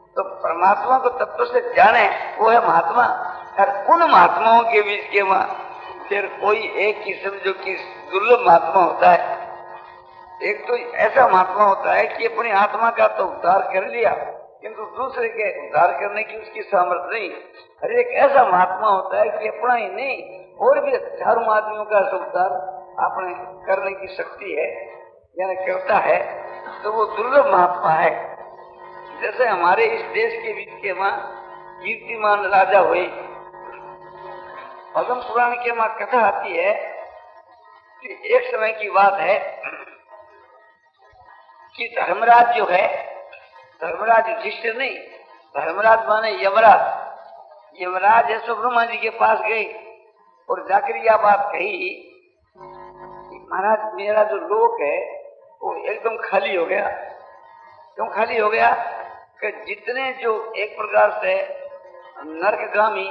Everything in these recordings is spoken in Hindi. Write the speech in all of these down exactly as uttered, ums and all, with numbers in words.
तो परमात्मा को तत्व से जाने वो है महात्मा। और उन महात्माओं के बीच के वहां फिर कोई एक किस्म जो कि दुर्लभ महात्मा होता है। एक तो ऐसा महात्मा होता है कि अपनी आत्मा का तो उद्धार कर लिया, किंतु दूसरे के उद्धार करने की उसकी सामर्थ्य नहीं। और एक ऐसा महात्मा होता है कि अपना ही नहीं और भी हजारों आदमियों का उद्धार अपने करने की शक्ति है, यानी करता है। तो वो दुर्लभ महात्मा है। जैसे हमारे इस देश के बीच के वहां कीर्तिमान राजा हुए, पद्म पुराण के वहां कथा आती है कि एक समय की बात है कि धर्मराज जो है, धर्मराज युधिष्ठिर नहीं, धर्मराज माने यमराज। यमराज यशो ब्रह्मा जी के पास गए और जाकर यह बात कही, महाराज मेरा जो लोक है वो एकदम खाली हो गया। क्यों खाली हो गया? कि जितने जो एक प्रकार से नरकगामी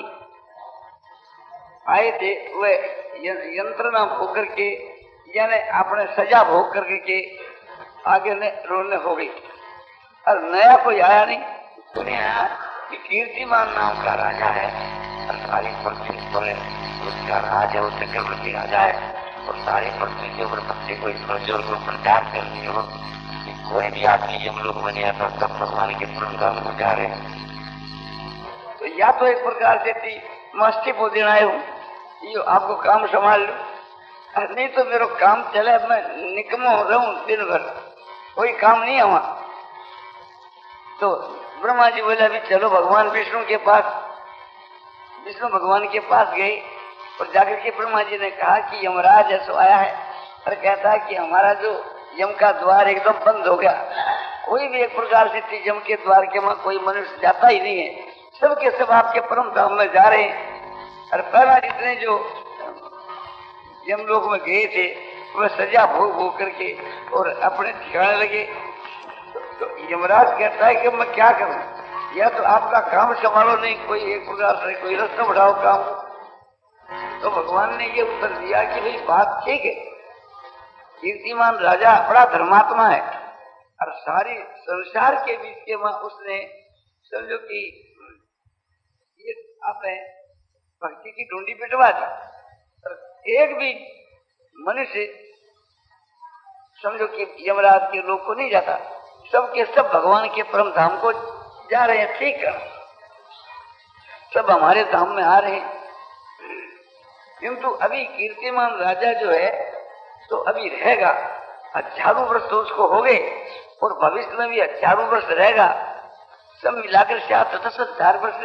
आए थे वे यंत्रणा भोग करके, यानी अपने सजा भोग करके के आगे ने रोने हो गई, और नया कोई आया नहीं। सुनिया कि कीर्तिमान नाम का राजा है और सारी पृथ्वी पर उसका राज है, वो चक्रवर्ती राजा है और सारी पृथ्वी के ऊपर बच्चे को ईश्वर को प्रचार कर रही हो। कोई भी आदमी जब लोग बने आता तब भगवान के पुरस्कार को जा रहे हैं। तो या तो एक प्रकार से थी मस्ती को दिन आए हूँ, ये आपको काम संभाल लू, नहीं तो मेरा काम चले, मैं निकमो रहूं दिन भर, कोई काम नहीं है वहां। तो ब्रह्मा जी बोले अभी चलो भगवान विष्णु के पास। विष्णु भगवान के पास गए और जाकर के ब्रह्मा जी ने कहा कि यमराज ऐसा आया है और कहता है कि हमारा जो यम का द्वार एकदम बंद हो गया, कोई भी एक प्रकार से यम के द्वार के वहां कोई मनुष्य जाता ही नहीं है, सबके सब आपके परम धाम में जा रहे हैं। और पहला जितने जो यम लोग में गए थे वह सजा भोग भोग करके और अपने ठिकाने लगे। तो यमराज कहता है कि मैं क्या करूं, या तो आपका काम संभालो, नहीं कोई एक प्रकार से कोई रास्ता बढ़ाओ काम। तो भगवान ने ये उत्तर दिया कि भाई बात ठीक है, कीर्तिमान राजा बड़ा धर्मात्मा है और सारी संसार के बीच के वहां उसने समझो कि ये आपने भक्ति की ढूंढी पिटवा दी। और एक भी मनुष्य समझो कि यमराज के लोग को नहीं जाता, सब के सब भगवान के परम धाम को जा रहे हैं। ठीक है, सब हमारे धाम में आ रहे हैं, किंतु अभी कीर्तिमान राजा जो है तो अभी रहेगा, हजारों वर्ष तो उसको हो गए और भविष्य में भी हजारों वर्ष रहेगा। सब मिलाकर से आप दस हजार वर्ष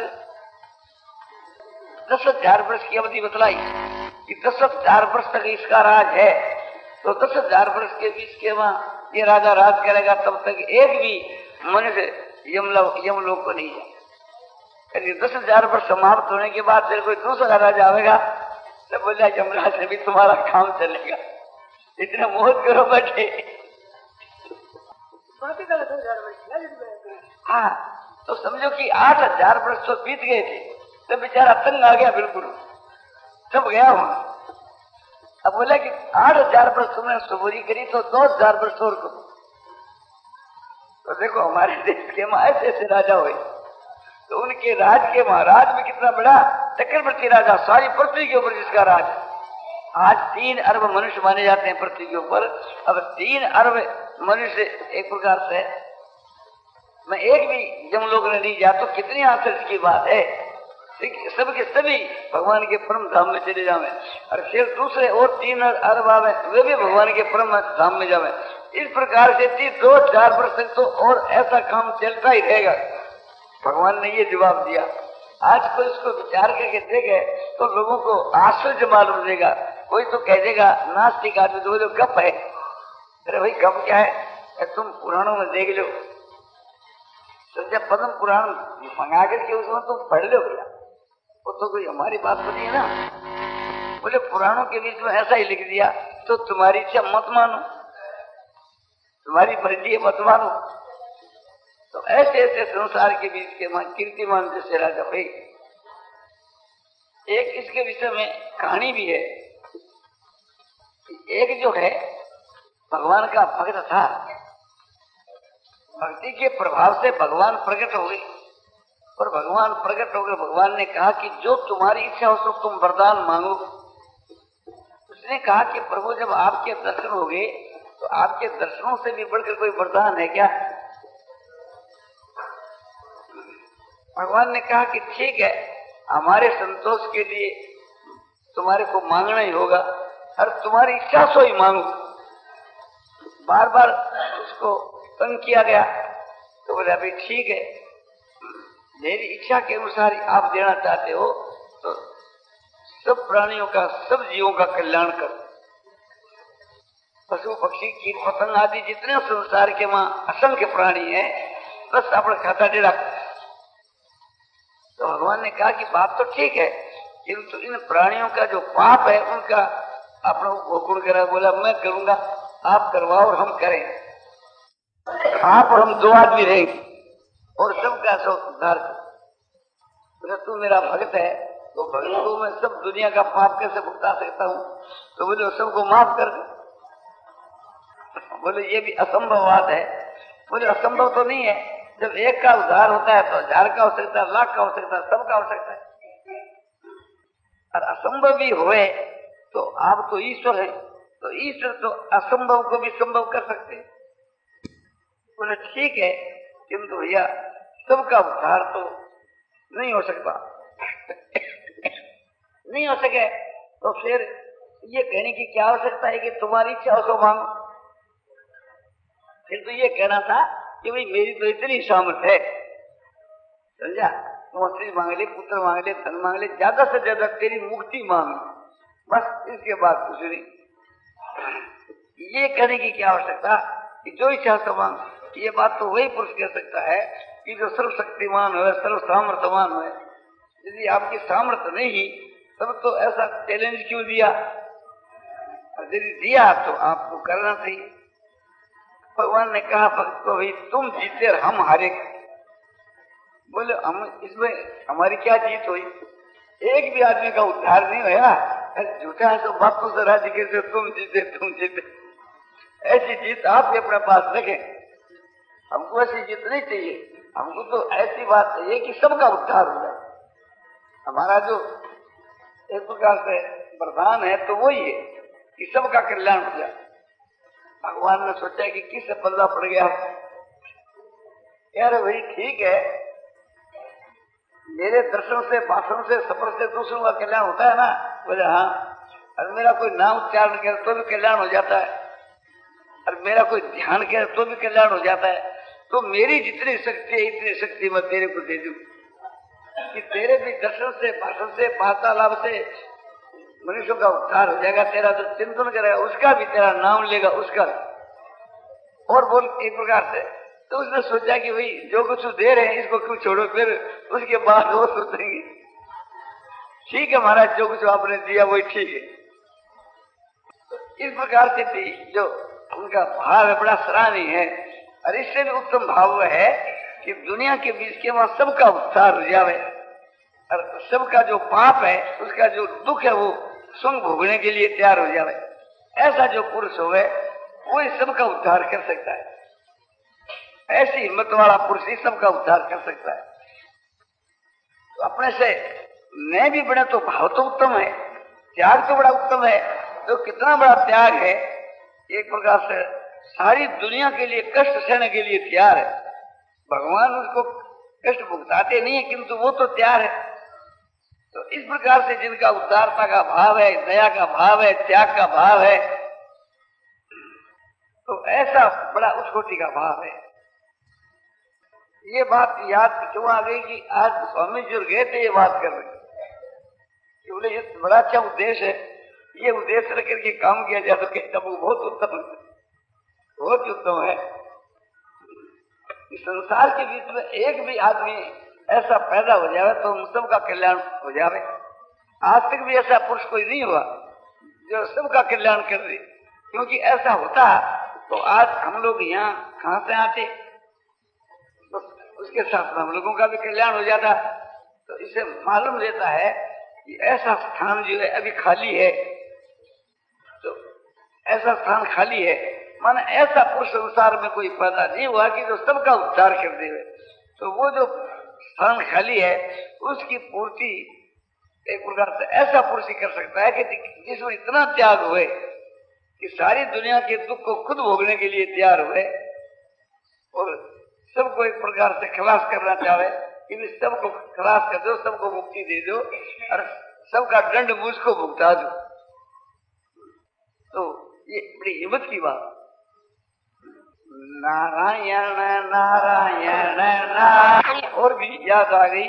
दस हजार वर्ष की अवधि बतलाई कि दस हजार वर्ष तक इसका राज है। तो दस हजार वर्ष के बीच के वहां ये राजा राज करेगा, तब तक एक भी मनुष्य यमलोक यमलोक को नहीं जाए। दस हजार वर्ष समाप्त होने के बाद फिर कोई दूसरा राजा आएगा तो बोला यमराज ने भी तुम्हारा काम चलेगा, इतना मोह करो बैठे। हाँ, तो समझो कि आठ हजार वर्ष तो बीत गए थे, तो बेचारा तंग आ गया, बिल्कुल सब गया वहां। अब बोला कि आठ हजार वर्ष तुमने सबूरी करी तो दो हजार वर्ष और करो। तो देखो हमारे देश के में ऐसे ऐसे राजा हुए, तो उनके राज के महाराज में कितना बड़ा चक्रवर्ती राजा, सारी पृथ्वी के ऊपर जिसका राज। आज तीन अरब मनुष्य माने जाते हैं पृथ्वी के ऊपर। अब तीन अरब मनुष्य एक प्रकार से मैं एक भी जम लोग ने नहीं जा तो कितनी आश्चर्य की बात है। सबके सभी भगवान के परम धाम में चले जावे और फिर दूसरे और तीन अरब आवे वे भी भगवान के परम धाम में जावे। इस प्रकार से तीन दो चार वर्ष तक तो और ऐसा काम चलता ही रहेगा। भगवान ने ये जवाब दिया। आज कोई इसको विचार करके देखे तो लोगों को आश्चर्य मालूम देगा। कोई तो कह देगा नास्तिक आदमी तो जो गप है। अरे भाई गप क्या है, तुम पुराणों में देख लो, तो जब पद्म पुराण मंगा करके उसमें तुम पढ़ लो भैया, वो तो कोई हमारी बात बनी है ना। बोले पुराणों के बीच में ऐसा ही लिख दिया तो तुम्हारी इच्छा मत मानो, तुम्हारी मर्जी मत मानो। तो ऐसे ऐसे संसार के बीच के मान कीर्तिमान जैसे राजा भाई। एक इसके विषय में कहानी भी है। एक जो है भगवान का भक्त था, भक्ति के प्रभाव से भगवान प्रकट हो गए और भगवान प्रकट होकर भगवान ने कहा कि जो तुम्हारी इच्छा हो तो तुम वरदान मांगो। उसने कहा कि प्रभु जब आपके दर्शन हो गए तो आपके दर्शनों से भी बढ़कर कोई वरदान है क्या? भगवान ने कहा कि ठीक है, हमारे संतोष के लिए तुम्हारे को मांगना ही होगा और तुम्हारी इच्छा से ही मांगो। बार बार उसको तंग किया गया तो बोले अभी ठीक है, मेरी इच्छा के अनुसार ही आप देना चाहते हो तो सब प्राणियों का, सब जीवों का कल्याण करो। पशु पक्षी कीट पतंग आदि जितने संसार के मां असंख्य प्राणी है, बस अपना खाता डेरा। तो भगवान ने कहा कि बात तो ठीक है, किंतु इन प्राणियों का जो पाप है उनका अपना भोगुण करा। बोला मैं करूंगा, आप करवाओ और हम करें। आप और हम दो आदमी रहेंगे और सबका सब उद्धार कर। बोले तू मेरा भक्त है तो भक्त को मैं सब दुनिया का पाप कैसे भुगता सकता हूँ? तो बोले सबको माफ कर दे। बोले ये भी असंभव बात है। बोले असंभव तो नहीं है, जब एक का उद्धार होता है तो हजार का हो सकता है, लाख का हो सकता है, सबका हो सकता है। और असंभव भी हुए तो आप तो ईश्वर है, तो ईश्वर तो असंभव को भी संभव कर सकते हैं। बोले ठीक है, किंतु भैया सबका उद्धार तो नहीं हो सकता। नहीं हो सके तो फिर ये कहने की क्या आवश्यकता है कि तुम्हारी इच्छा हो तो मांगो। फिर तो ये कहना था कि भाई मेरी तो इतनी सामर्थ्य है, समझा, तुम स्त्री मांग ले, पुत्र मांग ले, धन मांग ले, ज्यादा से ज्यादा तेरी मुक्ति मांग, बस इसके बाद कुछ नहीं। ये कहने की क्या आवश्यकता कि जो इच्छा तो मांग। ये बात तो वही पुरुष कह सकता है कि जो सर्वशक्तिमान हो, सर्व सामर्थ्यमान हो। यदि आपकी सामर्थ्य नहीं तब तो ऐसा चैलेंज क्यों दिया? यदि दिया तो आपको करना चाहिए। भगवान ने कहा भक्त को भाई तुम जीते और हम हारे। बोले हम इसमें हमारी क्या जीत हुई? एक भी आदमी का उद्धार नहीं हुआ। झूठा है तो बातों से राजी कैसे तुम जीते तुम जीते। ऐसी जीत आप भी अपने पास रखें। हमको ऐसी जीत नहीं चाहिए, हमको तो ऐसी बात चाहिए कि सबका उद्धार हो जाए। हमारा जो एक प्रकार से वरदान है तो वही है कि सबका कल्याण हो जाए। भगवान ने सोचा कि किससे पल्ला पड़ गया यार, भाई ठीक है, मेरे दर्शन से, भाषण से, सफर से दूसरों का कल्याण होता है ना। बोले हाँ, और मेरा कोई नाम उच्चारण करे तो भी कल्याण हो जाता है, और मेरा कोई ध्यान करे तो भी कल्याण हो जाता है। तो मेरी जितनी शक्ति है इतनी शक्ति मैं तेरे को दे दूं कि तेरे भी दर्शन से, भाषण से, वार्तालाप से मनुष्यों का उद्धार हो जाएगा। तेरा जो चिंतन करेगा उसका भी, तेरा नाम लेगा उसका। और बोल एक प्रकार से तो उसने सोचा कि भाई जो कुछ दे रहे हैं इसको क्यों छोड़ो, फिर उसके बाद वो सोचेंगे ठीक है महाराज जो कुछ आपने दिया वही ठीक है। इस प्रकार से थी जो उनका भाव है, बड़ा सराहनीय है। और इससे भी उत्तम भाव है कि दुनिया के बीच के वहां सबका उद्धार हो जावे और सबका जो पाप है उसका जो दुख है वो स्वयं भोगने के लिए तैयार हो जावे। ऐसा जो पुरुष हो वो इस सबका उद्धार कर सकता है। ऐसी हिम्मत वाला पुरुष ही सबका उद्धार कर सकता है। तो अपने से मैं भी बड़े तो भाव तो उत्तम है, त्याग तो बड़ा उत्तम है। तो कितना बड़ा त्याग है, एक प्रकार से सारी दुनिया के लिए कष्ट सहने के लिए तैयार है। भगवान उसको कष्ट भुगताते नहीं है किंतु वो तो तैयार है। तो इस प्रकार से जिनका उदारता का भाव है, दया का भाव है, त्याग का भाव है, तो ऐसा बड़ा उस कोटि का भाव है। ये बात याद क्यों आ गई कि आज स्वामी जी गए थे ये बात कर रहे कि बोले ये बड़ा अच्छा उद्देश्य है, ये उद्देश्य रख करके काम किया जाए तो कहता वो बहुत उत्तम, बहुत उत्तम है। संसार के बीच में एक भी आदमी ऐसा पैदा हो जाए तो हम सबका कल्याण हो जाए। आज तक भी ऐसा पुरुष कोई नहीं हुआ जो सबका कल्याण कर दे, क्योंकि ऐसा होता तो आज हम लोग यहाँ कहां से आते, तो उसके साथ हम लोगों का भी कल्याण हो जाता। तो इसे मालूम रहता है कि ऐसा स्थान जो है अभी खाली है, तो ऐसा स्थान खाली है माने ऐसा पुरुष संसार में कोई पैदा नहीं हुआ कि जो सबका उद्धार कर दे। तो वो जो स्थान खाली है उसकी पूर्ति एक प्रकार से ऐसा पुरुष ही कर सकता है कि जिसमें इतना त्याग हुए कि सारी दुनिया के दुख को खुद भोगने के लिए तैयार हुए और सबको एक प्रकार से खलास करना चाहे कि सबको खलास कर दो, सबको मुक्ति दे दो और सबका दंड मुझको भुगता दो। तो ये बड़ी हिम्मत की बात। नारायण नारायण नारायण। और भी याद आ गई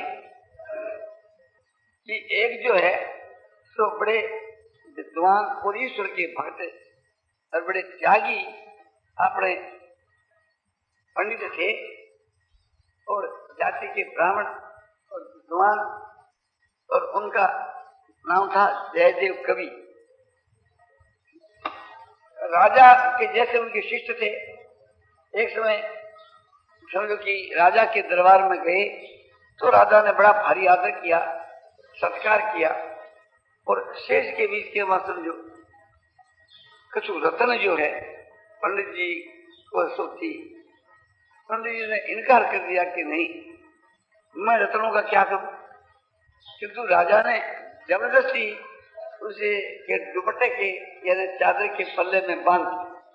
कि एक जो है तो बड़े विद्वान और ईश्वर के भक्त और बड़े त्यागी अपने पंडित थे और जाति के ब्राह्मण और विद्वान, और उनका नाम था जयदेव कवि। राजा के जैसे उनके शिष्य थे। एक समय समझो कि राजा के दरबार में गए तो राजा ने बड़ा भारी आदर किया, सत्कार किया और शेष के बीच के वहां समझो कुछ रत्न जो है पंडित जी को सोची। पंडित जी ने इनकार कर दिया कि नहीं, मैं रत्नों का क्या करूं, किंतु राजा ने जबरदस्ती उसे के दुपट्टे के यानी चादर के पल्ले में बांध,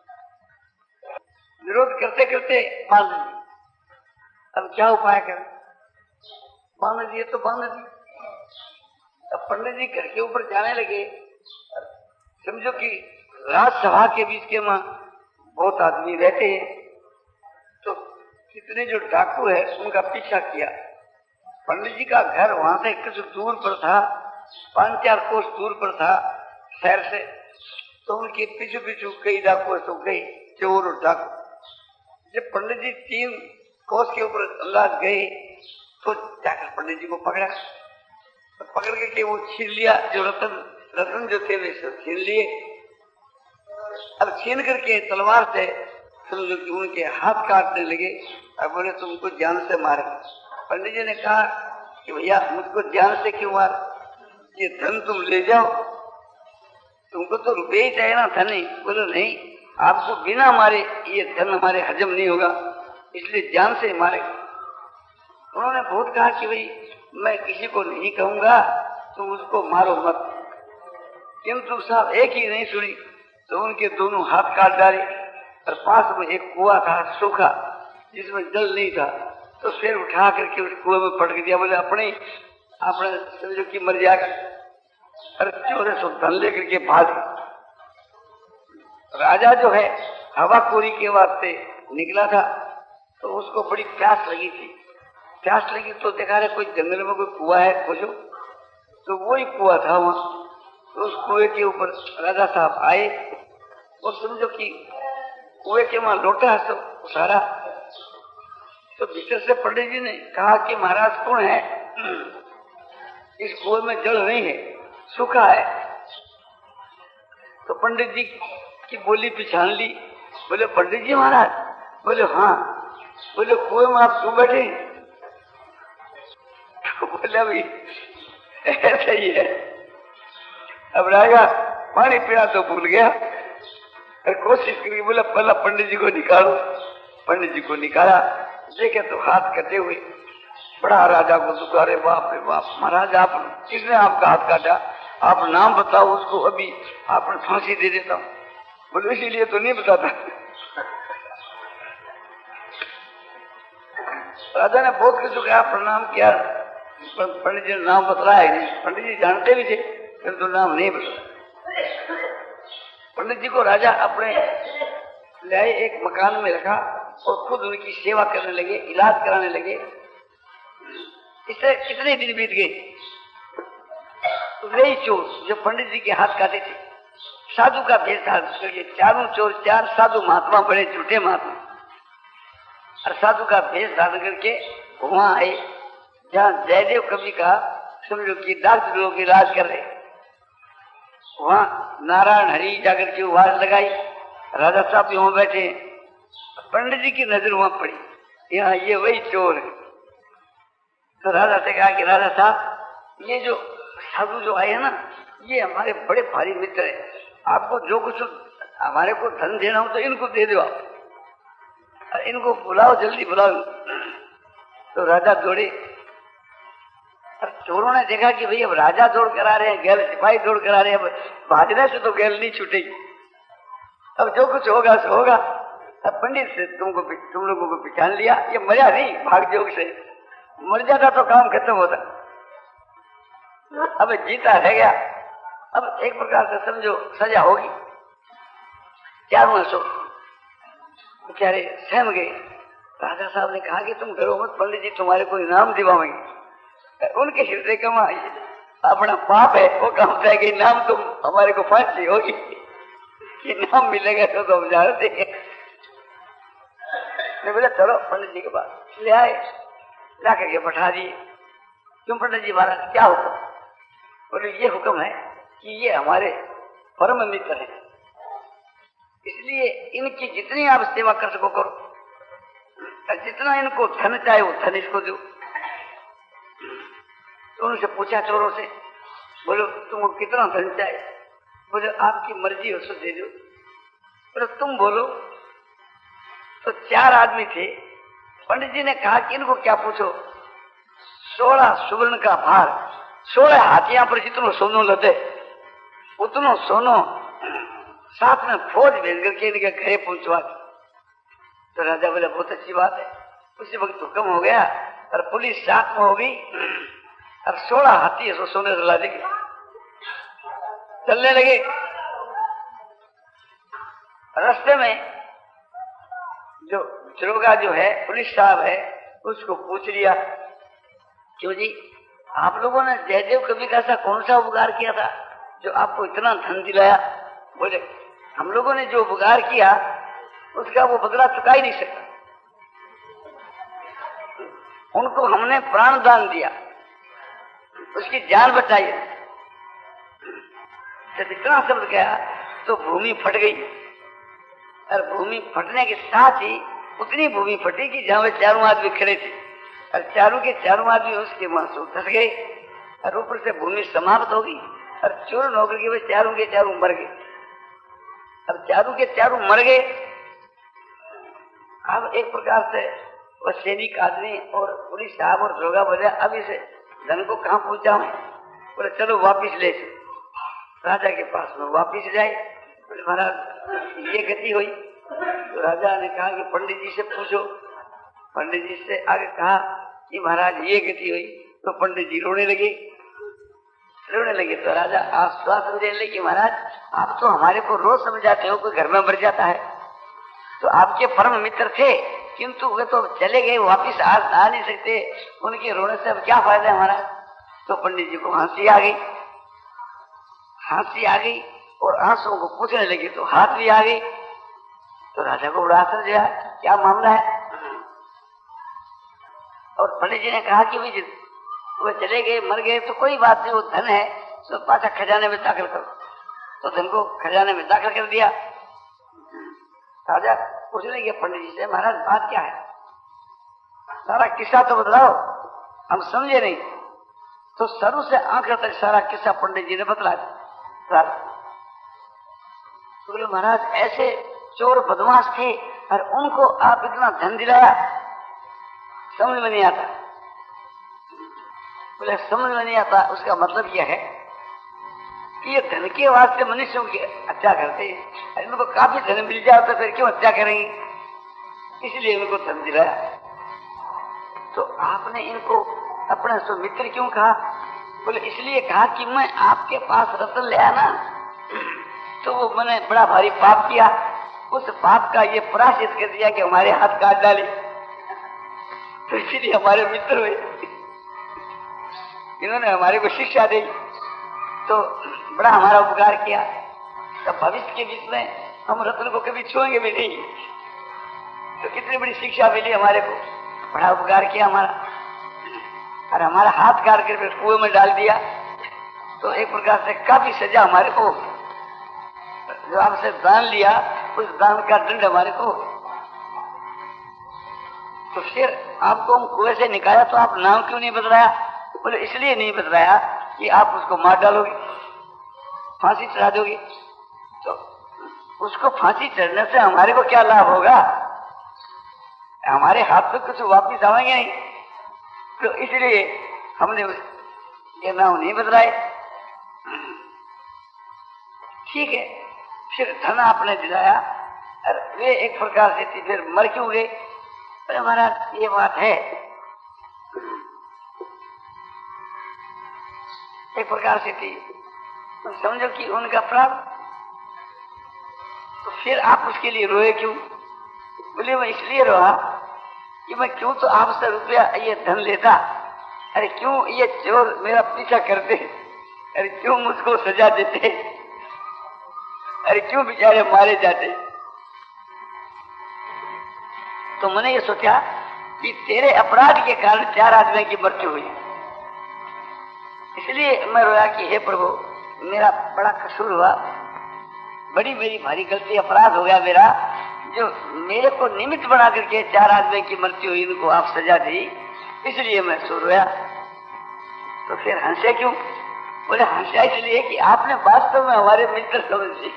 विरोध करते करते बांध दी। अब क्या उपाय करें, बांध दिए तो बांध दिए। अब पंडित जी घर के ऊपर जाने लगे। समझो कि राजसभा के बीच के वहां बहुत आदमी रहते हैं, तो कितने जो डाकू है उनका पीछा किया। पंडित जी का घर वहां से कुछ दूर पर था, पांच चार कोस दूर पर था शहर से। तो उनके पीछू पीछू कई डाकू तो गए, चोर और डाकू। जब पंडित जी तीन कोस के ऊपर अंदाज गए तो जाकर पंडित जी को पकड़ा। तो पकड़ के वो छीन लिया, जो रतन रतन जो थे वे सब छीन लिए। अब छीन करके तलवार से समझो कि उनके हाथ काटने लगे और बोले तुमको जान से मारे। पंडित जी ने कहा कि भैया मुझको जान से क्यों मार, ये धन तुम ले जाओ, तुमको तो रुपये ही चाहिए ना, धन नहीं। बोलो नहीं, आपको बिना मारे ये धन हमारे हजम नहीं होगा, इसलिए जान से मारे। उन्होंने बहुत कहा कि भाई मैं किसी को नहीं कहूंगा, तुम उसको मारो मत। किंतु साहब एक ही नहीं सुनी, तो उनके दोनों हाथ काट डाले। और पास में एक कुआं था सूखा जिसमें जल नहीं था, तो सिर उठा करके उस कुएं में पटक दिया। बोले अपने अपने समझो कि मर जाएगा। अरे चोरे सो धन लेकर के भाग। राजा जो है हवाखोरी के वास्ते निकला था, तो उसको बड़ी प्यास लगी थी। प्यास लगी तो देखा रहे कोई जंगल में कोई कुआं है, खोजो। तो वही कुआं था वहां। तो उस कुएं के ऊपर राजा साहब आए और समझो कि कुएं के वहां लोटा है सब सारा। तो भीतर से पंडित जी ने कहा कि महाराज कौन है, इस कुएं में जल नहीं है, सूखा है। तो पंडित जी की बोली पहचान ली। बोले पंडित जी महाराज? बोले हाँ। बोले कुएं में आप क्यों बैठे? तो बोले अभी ऐसा ही है। अब राजा पानी पीना तो भूल गया, और कोशिश करी। बोला पहला पंडित जी को निकालो। पंडित जी को निकाला, देखे तो हाथ कटे हुए। बड़ा राजा को दुख, अरे बाप रे बाप, महाराज आप किसने आपका हाथ काटा? आप नाम बताओ उसको, अभी आपने फांसी दे देता हूँ। बोले इसीलिए तो नहीं बताता। राजा ने बहुत कुछ कहा, प्रणाम किया, पंडित जी ने नाम बतलाया नहीं। पंडित जी जानते भी थे, फिर तो नाम नहीं बतलाया। पंडित जी को राजा अपने ले एक मकान में रखा और खुद उनकी सेवा करने लगे, इलाज कराने लगे। इससे कितने दिन बीत गए। वही चोर जो पंडित जी के हाथ काटे थे, साधु का भेष धारण करके, चारों चोर चार साधु महात्मा, बड़े झूठे महात्मा, और साधु का भेष धारण करके वहां आए जहाँ जयदेव कवि का समझो कि डॉक्टर लोग इलाज कर रहे। वहां नारायण हरि जाकर के आवाज लगाई। राजा साहब वहां बैठे, पंडित जी की नजर वहां पड़ी, यहाँ ये वही चोर है। तो राजा से कहा कि राजा साहब ये जो साधु जो आए हैं ना, ये हमारे बड़े भारी मित्र है, आपको जो कुछ हमारे को धन देना हो तो इनको दे दो आप, इनको बुलाओ, जल्दी बुलाओ। तो राजा दौड़े चोरों ने देखा कि भाई अब राजा दौड़ कर आ रहे हैं, गैल सिपाही दौड़ कर आ रहे हैं, अब भागने से तो गैल नहीं छूटेगी, अब जो कुछ होगा सो होगा। अब पंडित से तुमको तुम लोगों को पहचान लिया, ये मजा नहीं, भाग जोग से मर जाता तो काम खत्म होता, अब जीता रह गया। अब एक प्रकार से समझो सजा होगी। चारों सो बेचारे सहम गए। राजा साहब ने कहा कि तुम डरो मत, पंडित जी तुम्हारे को इनाम दिवाएंगे। उनके हृदय का अपना पाप है, वो कहता है कि इनाम तुम हमारे को फांसी होगी, इनाम मिलेगा तो तुम जानते हैं। मैं बोला चलो पंडित जी के पास ले आए, ला करके बैठा दिए। क्यों पंडित जी महाराज क्या हुक्म? बोले ये हुक्म है कि ये हमारे परम मित्र हैं, इसलिए इनकी जितनी आप सेवा कर सको करो, जितना इनको धन चाहे वो धन इसको दो। तो उनसे पूछा चोरों से, बोलो तुमको कितना धन चाहे? बोले आपकी मर्जी हो सो दे दो। बोले तुम बोलो। तो चार आदमी थे। पंडित जी ने कहा कि इनको क्या पूछो, सोलह सुवर्ण का भार, सोलह हाथियां पर जितनो सोनो लदे उतनो सोनो साथ में फौज भेज करके इनके घरे पहुंचवा दी। तो राजा बोले बहुत अच्छी बात है। उसी वक्त हुक्म हो गया और पुलिस साथ में हो गई और सोलह हाथी सो सोने से ला देंगे, चलने लगे। रास्ते में जो दरोगा जो है, पुलिस साहब है, उसको पूछ लिया, क्यों जी आप लोगों ने जयदेव कवि का ऐसा कौन सा उपकार किया था जो आपको इतना धन दिलाया? बोले हम लोगों ने जो उपकार किया उसका वो बदला चुका ही नहीं सकता, उनको हमने प्राण दान दिया, उसकी जान बचाई। जब इतना शब्द गया तो भूमि फट गई और भूमि फटने के साथ ही उतनी भूमि फटी कि जहां वे चारों आदमी खड़े थे और चारों के चारों आदमी उसके मांसू धस गए और ऊपर से भूमि समाप्त हो गई और चूर्ण होकर के वे चारों के चारों मर गए। अब चारों के चारों मर गए। अब एक प्रकार से वह सैनिक आदमी और पुलिस साहब और दरोगा बोले अब इसे धन को कहाँ पहुंचाऊं? बोले चलो वापिस ले चलो। राजा के पास में वापिस जाए। बोले महाराज ये गति हुई। तो राजा ने कहा कि पंडित जी से पूछो। पंडित जी से आगे कहा कि महाराज ये गति हुई। तो पंडित जी रोने लगे रोने लगे तो राजा आश्वासन देने लगे कि महाराज आप तो हमारे को रोज समझाते हो, कोई घर में मर जाता है तो आपके परम मित्र थे, किंतु वे तो चले गए, वापिस आ, आ नहीं सकते, उनके रोने से अब क्या फायदा है हमारा? तो पंडित जी को हंसी आ गई हंसी आ गई और आंसुओं को पूछने लगे तो हाथ भी आ गई। तो राजा को बड़ा आश्चर्य दिया, क्या मामला है? और पंडित जी ने कहा कि भाई वो चले गए मर गए तो कोई बात नहीं, वो धन है तो पाछा खजाने में दाखिल करो। तो धन को खजाने में दाखिल कर दिया। राजा पूछने लगे पंडित जी से, महाराज बात क्या है? सारा किस्सा तो बतलाओ, हम समझे नहीं। तो शुरू से आखिर तक सारा किस्सा पंडित जी ने बतला दिया। तो बोले महाराज ऐसे चोर बदमाश थे और उनको आप इतना धन दिलाया, समझ में नहीं आता। बोले समझ में नहीं आता, उसका मतलब यह है कि ये धन के वास्ते मनुष्यों की हत्या करते हैं, इनको काफी धन मिल जाए तो फिर क्यों हत्या करेंगे, इसलिए इनको धन दिलाया। तो आपने इनको अपना सो मित्र क्यों कहा? बोले इसलिए कहा कि मैं आपके पास रतन ले आया ना, तो वो मैंने बड़ा भारी पाप किया, उस पाप का ये प्रायश्चित कर दिया कि हमारे हाथ काट डाले, तो इसलिए हमारे मित्र हुए, इन्होंने हमारे को शिक्षा दी, तो बड़ा हमारा उपकार किया। तो भविष्य के बीच में हम रत्न को कभी छुएंगे भी नहीं। तो कितनी बड़ी शिक्षा मिली हमारे को, बड़ा उपकार किया हमारा, और हमारा हाथ काट कर फिर कुएं में डाल दिया। तो एक प्रकार से काफी सजा हमारे को, जो आपसे दान लिया उस दान का दंड हमारे को। तो फिर आपको हम कुएं से निकाला तो आप नाम क्यों नहीं बदलाया? बोले इसलिए नहीं बदलाया कि आप उसको मार डालोगे, फांसी चढ़ा दोगे, तो उसको फांसी चढ़ने से हमारे को क्या लाभ होगा? हमारे हाथ में कुछ वापिस आएंगे नहीं। तो इसलिए हमने ये नाम नहीं बदलाए। ठीक है, फिर धन आपने दिलाया, वे एक प्रकार से थी, फिर मर क्यों गए? अरे महाराज ये बात है, एक प्रकार से थी, तो समझो कि उनका अपराध, तो फिर आप उसके लिए रोए क्यों? बोले मैं इसलिए रोआ कि मैं क्यों तो आपसे रुपया ये धन लेता, अरे क्यों ये चोर मेरा पीछा करते, अरे क्यों मुझको सजा देते, अरे क्यों बेचारे मारे जाते। तो मैंने ये सोचा कि तेरे अपराध के कारण चार आदमी की मृत्यु हुई, इसलिए मैं रोया कि हे प्रभु मेरा बड़ा कसूर हुआ, बड़ी मेरी भारी गलती, अपराध हो गया मेरा, जो मेरे को निमित्त बना करके चार आदमी की मृत्यु हुई, इनको आप सजा दी, इसलिए मैं सो रोया। तो फिर हंसे क्यों? बोले हंसा इसलिए कि आपने वास्तव में हमारे मित्र समझे,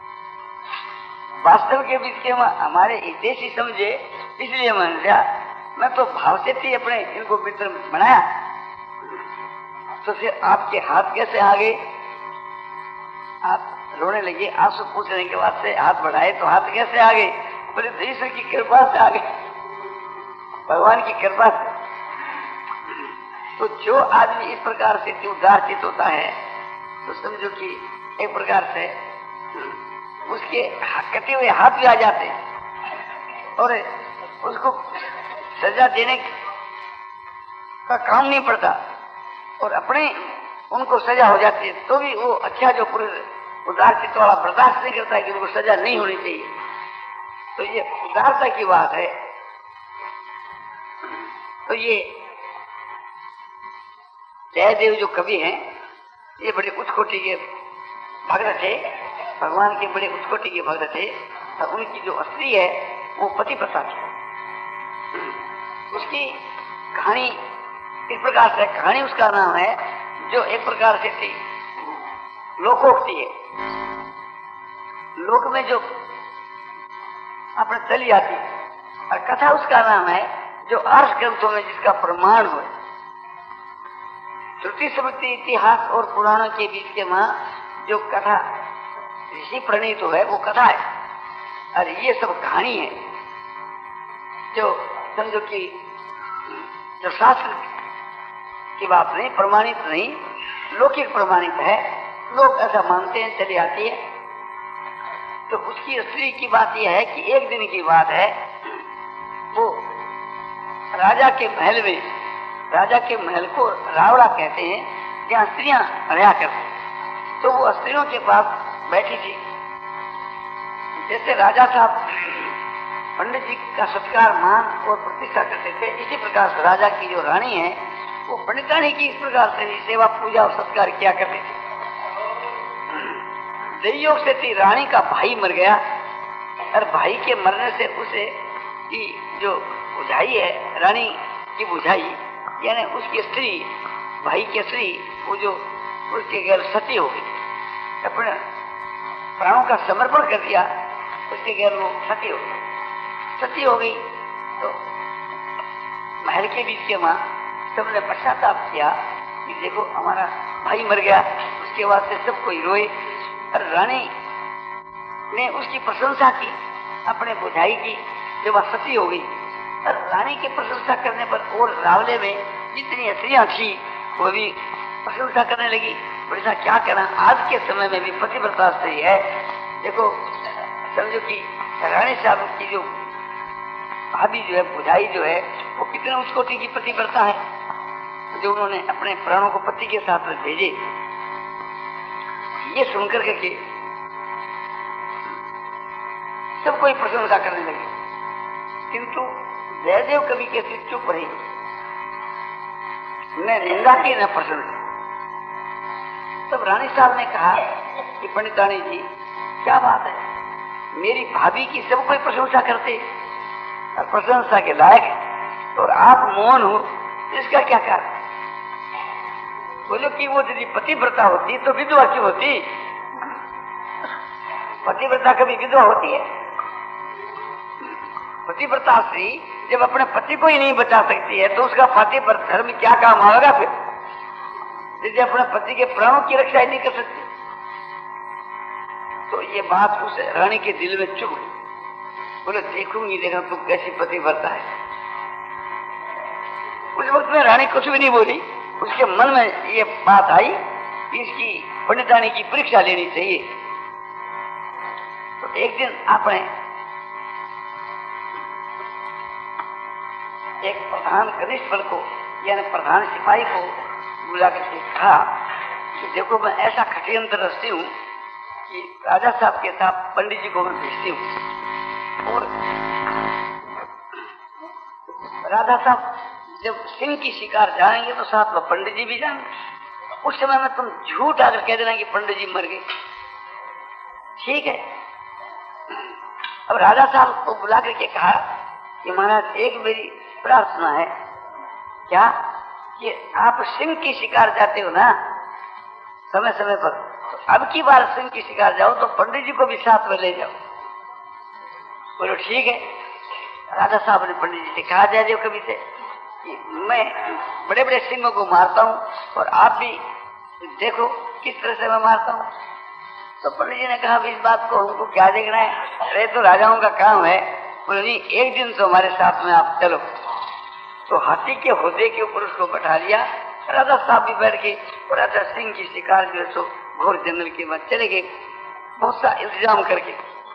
वास्तव के बीच के हमारे हितैषी समझे, इसलिए मैं हंसा। मैं तो भाव से थी अपने इनको मित्र बनाया। तो फिर आपके हाथ कैसे आ गए? आप रोने लगे, आपसे पूछने के बाद से हाथ बढ़ाए तो हाथ कैसे आ गए? बोले तो ईश्वर की कृपा से आ गए, भगवान की कृपा से। तो जो आदमी इस प्रकार से उदार चित्त होता है, तो समझो कि एक प्रकार से उसके कटे हुए हाथ भी आ जाते हैं और उसको सजा देने का काम नहीं पड़ता, और अपने उनको सजा हो जाती है, तो भी वो अच्छा जो पुरुष उदार चित्त वाला बर्दाश्त नहीं करता है कि उनको सजा नहीं होनी चाहिए। तो ये उदारता की बात है। तो ये जयदेव जो कवि हैं, ये बड़े उच्च कोटि के भक्त थे, भगवान के बड़े उच्च कोटि के भक्त थे। और उनकी जो स्त्री है वो पतिव्रता थी। उसकी कहानी इस प्रकार से, कहानी उसका नाम है जो एक प्रकार से थी लोकोक्ति है, लोक में जो अपने चली आती, और कथा उसका नाम है जो आर्ष ग्रंथों में जिसका प्रमाण हो। श्रुति स्मृति इतिहास और पुराणों के बीच के मां जो कथा ऋषि प्रणीत है वो कथा है, और ये सब कहानी है जो समझो कि जो शास्त्र की बात नहीं, प्रमाणित नहीं, लौकिक प्रमाणित है, लोग ऐसा मानते हैं, चली आती है। तो उसकी स्त्री की बात यह है कि एक दिन की बात है, वो राजा के महल में, राजा के महल को रावड़ा कहते हैं, जहाँ स्त्रियां रहा करती, तो वो स्त्रियों के पास बैठी थी। जैसे राजा साहब पंडित जी का सत्कार, मान और प्रतिष्ठा करते थे, इसी प्रकार से राजा की जो रानी है वो पंडितानी की इस प्रकार से सेवा पूजा और सत्कार किया करती थी। दैयोग से थी रानी का भाई मर गया, और भाई के मरने से उसे की जो बुझाई है, रानी की बुझाई, यानी उसकी स्त्री, भाई की स्त्री, वो जो उसके गैर सती हो गई, अपने प्राणों का समर्पण कर दिया, उसके गैर वो सती हो गई। सती हो गई तो महल के बीच के मां सबने पश्चाताप किया कि देखो हमारा भाई मर गया। उसके बाद से सब कोई रोए, और रानी ने उसकी प्रशंसा की, अपने बुझाई की, जब वह सती हो गई। और रानी की प्रशंसा करने पर और रावले में जितनी स्त्रियां थी वो भी प्रशंसा करने लगी। बोले क्या करना, आज के समय में भी पतिव्रता स्त्री है। देखो समझो कि रानी साहब की जो भाभी जो है, बुझाई जो है, वो कितने उच्च कोटि की पतिव्रता है, जो उन्होंने अपने प्राणों को पति के साथ भेजे। ये सुनकर के सब कोई प्रशंसा करने लगे, किंतु जयदेव कवि के सिर चुप रही, न निंदा की न प्रशंसा। तब रानी साहब ने कहा कि पंडितानी जी क्या बात है, मेरी भाभी की सब कोई प्रशंसा करते और प्रशंसा के लायक है, और आप मौन हो, इसका क्या कारण? बोलो कि वो यदि पतिव्रता होती तो विधवा क्यों होती? पतिव्रता कभी विधवा होती है? पतिव्रता स्त्री जब अपने पति को ही नहीं बचा सकती है तो उसका पतिव्रत धर्म क्या काम आएगा? फिर यदि अपने पति के प्राणों की रक्षा ही नहीं कर सकती। तो ये बात उस रानी के दिल में चुभ गई। बोले देखूंगी देखा तू कैसी पति भरता है। उस वक्त में रानी कुछ भी नहीं बोली। उसके मन में ये बात आई कि इसकी पंडितानी की परीक्षा लेनी चाहिए। तो एक दिन आपने एक प्रधान कनिष्ठबल को यानी प्रधान सिपाही को बुला करके कहा कि देखो मैं ऐसा खटियंत्र रचती हूँ कि राजा साहब के साथ पंडित जी को मैं भेजती हूँ और राजा साहब जब सिंह की शिकार जाएंगे तो साथ में पंडित जी भी जाएंगे। उस समय में तुम झूठ आकर कह देना कि पंडित जी मर गए। ठीक है। अब राजा साहब को बुला करके कहा कि महाराज एक मेरी प्रार्थना है। क्या? कि आप सिंह की शिकार जाते हो ना समय समय पर, तो अब की बार सिंह की शिकार जाओ तो पंडित जी को भी साथ में ले जाओ। बोलो ठीक है। राजा साहब ने पंडित जी से कहा जाए कभी से कि मैं बड़े बड़े सिंहों को मारता हूँ और आप भी देखो किस तरह से मैं मारता हूँ। तो पंडित जी ने कहा इस बात को हमको क्या देखना है, अरे तो राजाओं का काम है। बोले नहीं एक दिन तो हमारे साथ में आप चलो। तो हाथी के होदे के ऊपर उसको बैठा लिया। राजा साहब भी बैठ गए और राजा सिंह की शिकार जो है सो घोर जंगल के बाद चले गए बहुत सा इंतजाम करके।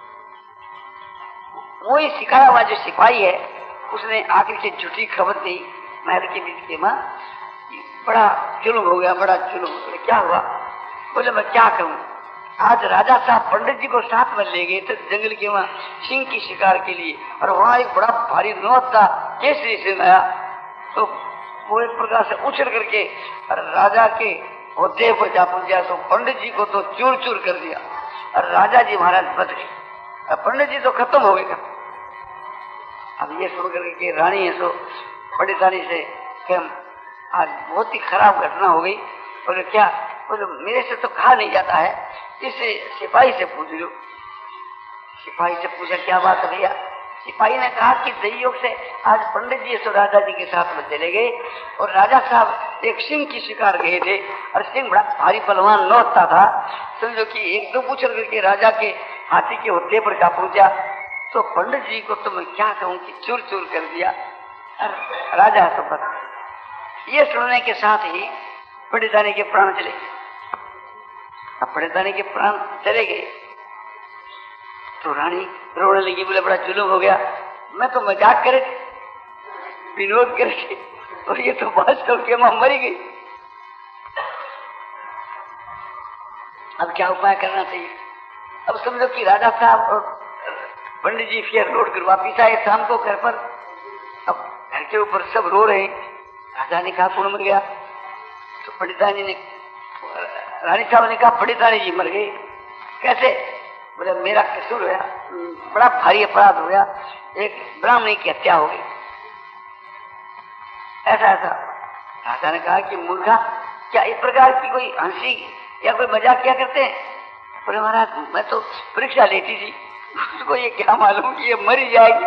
वही सिखाया हुआ जो सिपाही है उसने आखिर के झूठी खबर दी महल के बीच के मां बड़ा जुल्म हो गया, बड़ा जुल्म हो गया। क्या हुआ? बोले मैं क्या कहूँ, आज राजा साहब पंडित जी को साथ में ले गए थे जंगल के वहां सिंह की शिकार के लिए और वहां एक बड़ा भारी नौत था केसरी सिंह आया। तो वो एक प्रकार से उछल करके राजा के होदे पर जा पहुंचा तो पंडित जी को तो चूर चूर कर दिया और राजा जी महाराज बच गए। पंडित जी तो खत्म हो गए। अब ये सुन करके रानी है सो पंडितानी से कि आज बहुत ही खराब घटना हो गई। बोले क्या? बोले मेरे से तो कहा नहीं जाता है, इसे सिपाही से पूछ लो। सिपाही से पूछा क्या बात है भैया? सिपाही ने कहा कि संयोग से आज पंडित जी सो राजा जी के साथ में चले गए और राजा साहब एक सिंह की शिकार गए थे और सिंह बड़ा भारी बलवान लौटता था। समझो कि एक दो उछल करके राजा के हाथी के होते पर जा पहुंचा। तो पंडित जी को तो मैं क्या कहूँ कि चूर चूर कर दिया। राजा तो बता ये सुनने के साथ ही पंडितानी के प्राण चले गए। अब पंडितानी के प्राण चले गए तो रानी रोने लगी। बोले बड़ा जुल्म हो गया, मैं तो मजाक करे विनोद करे और ये तो वास्तव के मां मरी गई। अब क्या उपाय करना चाहिए? अब समझो कि राजा साहब और पंडित जी फिर लौट कर वापिस आए शाम को घर पर। अब घर के ऊपर सब रो रहे हैं। राजा ने कहा कौन मर गया? तो पंडितानी ने रानी साहब ने कहा पंडितानी जी मर गई। कैसे? बोले मेरा कसूर हुआ, बड़ा भारी अपराध हो गया, एक ब्राह्मणी की हत्या हो गई। ऐसा ऐसा। राजा ने कहा कि मूर्खा क्या इस प्रकार की कोई हंसी या कोई मजाक क्या करते हैं? बोले महाराज मैं तो परीक्षा लेती थी, उसको ये क्या मालूम कि ये मरी जाएगी।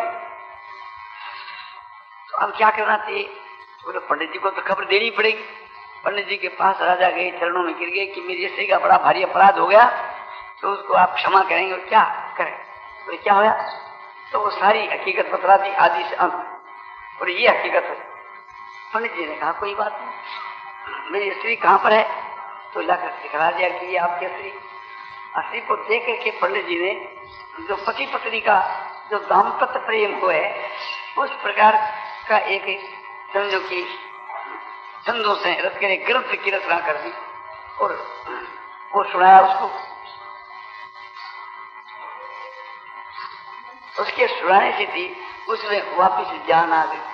तो अब क्या करना चाहिए? बोले पंडित जी को तो खबर देनी पड़ेगी। पंडित जी के पास राजा गए, चरणों में गिर गए कि मेरी स्त्री का बड़ा भारी अपराध हो गया तो उसको आप क्षमा करेंगे और क्या करें? बोले क्या होया? तो वो सारी हकीकत बतला दी आदि से अंत और ये हकीकत है। पंडित जी ने कहा कोई बात नहीं, मेरी स्त्री कहाँ पर है? तो लाकर दिखला दिया कि ये आपकी स्त्री। स्त्री को देख करके पंडित जी ने जो पति पत्नी का जो दाम्पत्य प्रेम को है उस प्रकार का एक समझो की छंदों से रच कर ग्रंथ की रचना कर दी और वो सुनाया उसको। उसके सुनाने से थी उसमें वापिस जान आ गई।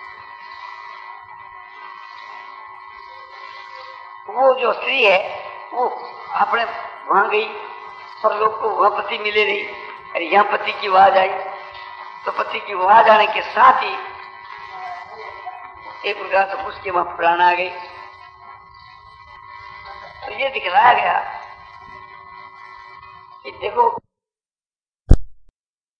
वो जो स्त्री है वो अपने वहां गई, सब लोग को वहां पति मिले नहीं, अरे यहाँ पति की आवाज आई। तो पति की आवाज आने के साथ ही एक प्रकार से उसके वहां प्राण आ गई। तो ये दिखलाया गया कि देखो